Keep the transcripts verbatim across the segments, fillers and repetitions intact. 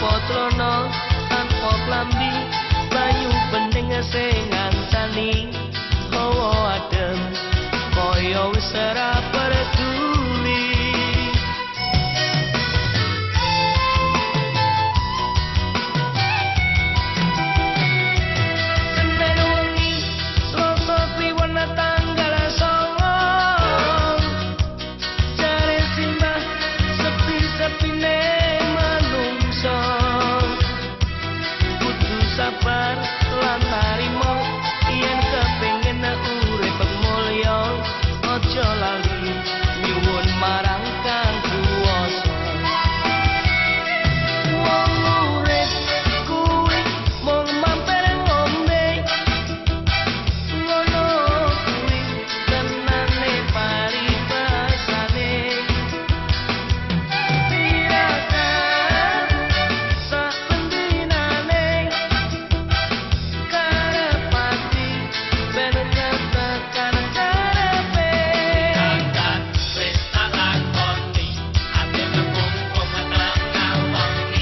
tanpa trono tanpa klambi banyu bening sing ngancani hawa adem kaya wis ora peduli Senin wengi Selasa kliwon tanggal songo jare simbah sepi-sepine manungsa kudu sabar lan narimo yen kepengin urip mulya aja lali nyuwun marang kang kuwasa wong urip kuwi mung mampir ngombe ngono kuwi tenane paribasane tirakat sak pendinane karepati ben tekan karepe angkat wis tak lakoni ati kepungkum tekan wengi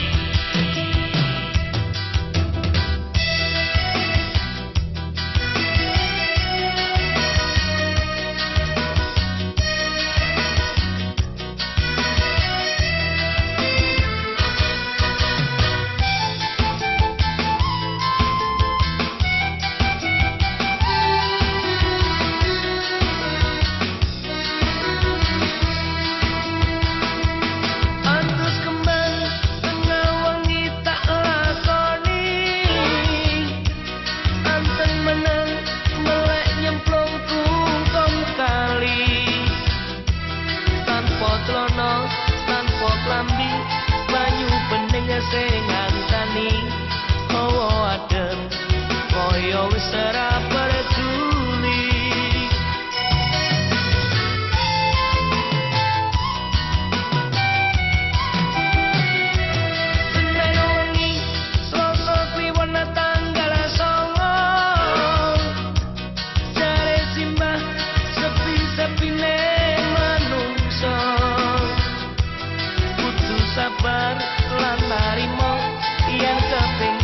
Antus kembang tengah wengi tak lakoni anteng meneng melek nyemplung kungkum kali tanpa trono tanpa klambi banyu bening sing ngancani hawa adem kaya wis ora peduli Senin wengi Selasa kliwon tanggal songo jare simbah sepi-sepine manungsa kudu sabar lan narimo yen kepengin